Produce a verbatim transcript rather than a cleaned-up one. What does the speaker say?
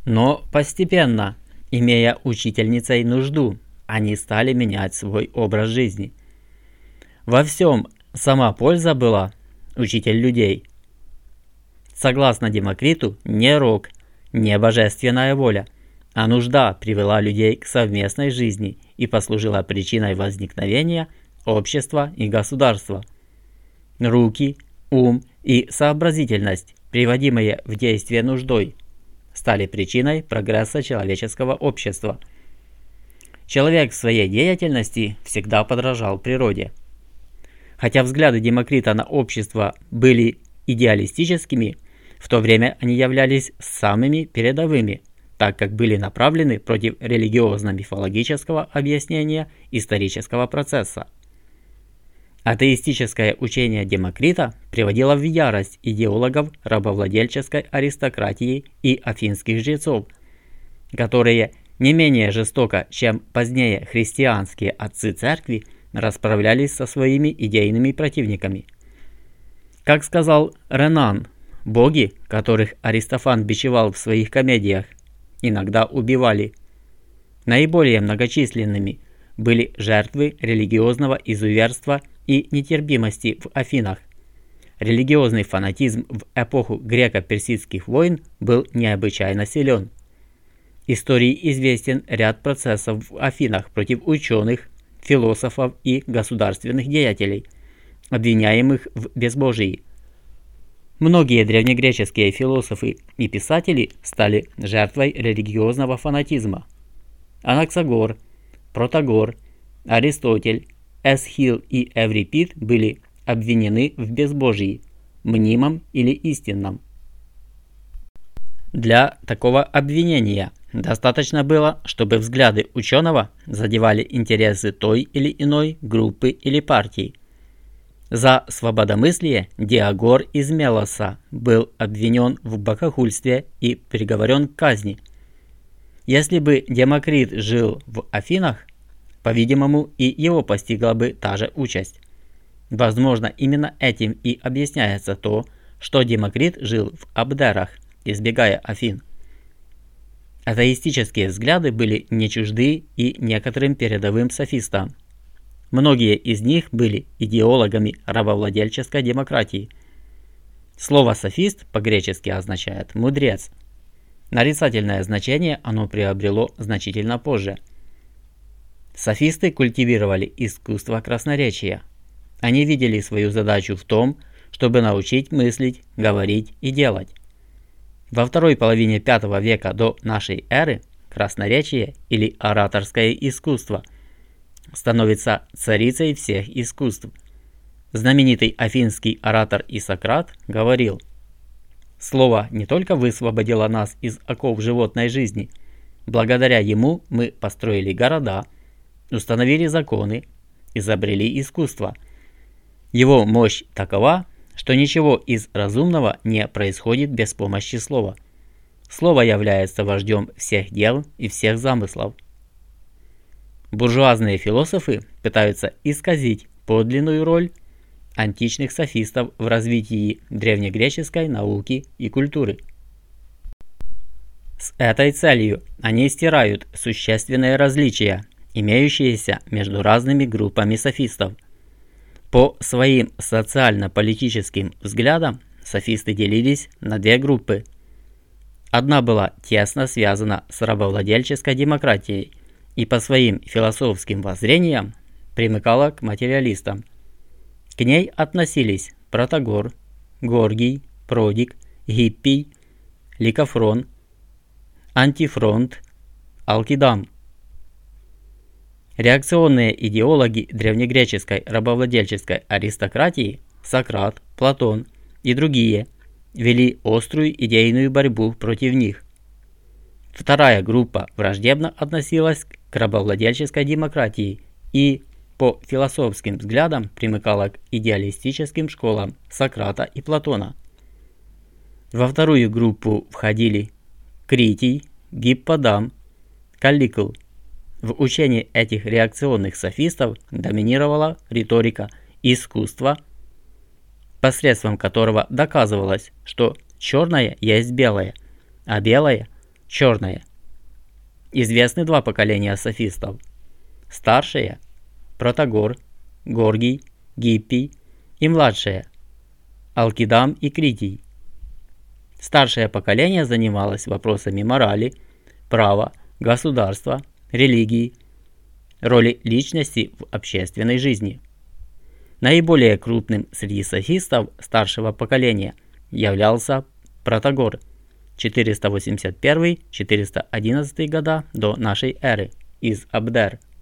Но постепенно, имея учительницей нужду, они стали менять свой образ жизни. Во всем сама польза была учитель людей. Согласно Демокриту, не рок, не божественная воля, а нужда привела людей к совместной жизни и послужила причиной возникновения общества и государства. Руки, ум и сообразительность, приводимые в действие нуждой, стали причиной прогресса человеческого общества. Человек в своей деятельности всегда подражал природе. Хотя взгляды Демокрита на общество были идеалистическими, в то время они являлись самыми передовыми, так как были направлены против религиозно-мифологического объяснения исторического процесса. Атеистическое учение Демокрита приводило в ярость идеологов рабовладельческой аристократии и афинских жрецов, которые не менее жестоко, чем позднее христианские отцы церкви, расправлялись со своими идейными противниками. Как сказал Ренан, боги, которых Аристофан бичевал в своих комедиях, иногда убивали. Наиболее многочисленными были жертвы религиозного изуверства и нетерпимости в Афинах. Религиозный фанатизм в эпоху греко-персидских войн был необычайно силен. Истории известен ряд процессов в Афинах против ученых, философов и государственных деятелей, обвиняемых в безбожии. Многие древнегреческие философы и писатели стали жертвой религиозного фанатизма. Анаксагор, Протагор, Аристотель, Эсхил и Эврипид были обвинены в безбожии, мнимом или истинном. Для такого обвинения достаточно было, чтобы взгляды ученого задевали интересы той или иной группы или партии. За свободомыслие Диагор из Мелоса был обвинен в богохульстве и приговорен к казни. Если бы Демокрит жил в Афинах, по-видимому, и его постигла бы та же участь. Возможно, именно этим и объясняется то, что Демокрит жил в Абдерах, избегая Афин. Атеистические взгляды были не чужды и некоторым передовым софистам. Многие из них были идеологами рабовладельческой демократии. Слово «софист» по-гречески означает «мудрец». Нарицательное значение оно приобрело значительно позже. Софисты культивировали искусство красноречия. Они видели свою задачу в том, чтобы научить мыслить, говорить и делать. Во второй половине пятого века до нашей эры красноречие или ораторское искусство становится царицей всех искусств. Знаменитый афинский оратор Исократ говорил: «Слово не только высвободило нас из оков животной жизни, благодаря ему мы построили города, установили законы, изобрели искусство. Его мощь такова, что ничего из разумного не происходит без помощи слова. Слово является вождем всех дел и всех замыслов». Буржуазные философы пытаются исказить подлинную роль античных софистов в развитии древнегреческой науки и культуры. С этой целью они стирают существенные различия, имеющиеся между разными группами софистов. По своим социально-политическим взглядам софисты делились на две группы. Одна была тесно связана с рабовладельческой демократией и по своим философским воззрениям примыкала к материалистам. К ней относились Протагор, Горгий, Продик, Гиппий, Ликофрон, Антифронт, Алкидам. Реакционные идеологи древнегреческой рабовладельческой аристократии Сократ, Платон и другие вели острую идейную борьбу против них. Вторая группа враждебно относилась к рабовладельческой демократии и, по философским взглядам, примыкала к идеалистическим школам Сократа и Платона. Во вторую группу входили Критий, Гипподам, Калликл. В учении этих реакционных софистов доминировала риторика искусства, посредством которого доказывалось, что черное есть белое, а белое – Черное. Известны два поколения софистов. Старшее – Протагор, Горгий, Гиппий, и младшее – Алкидам и Критий. Старшее поколение занималось вопросами морали, права, государства, религии, роли личности в общественной жизни. Наиболее крупным среди софистов старшего поколения являлся Протагор четыреста восемьдесят первый — четыреста одиннадцатый года до нашей эры из Абдер.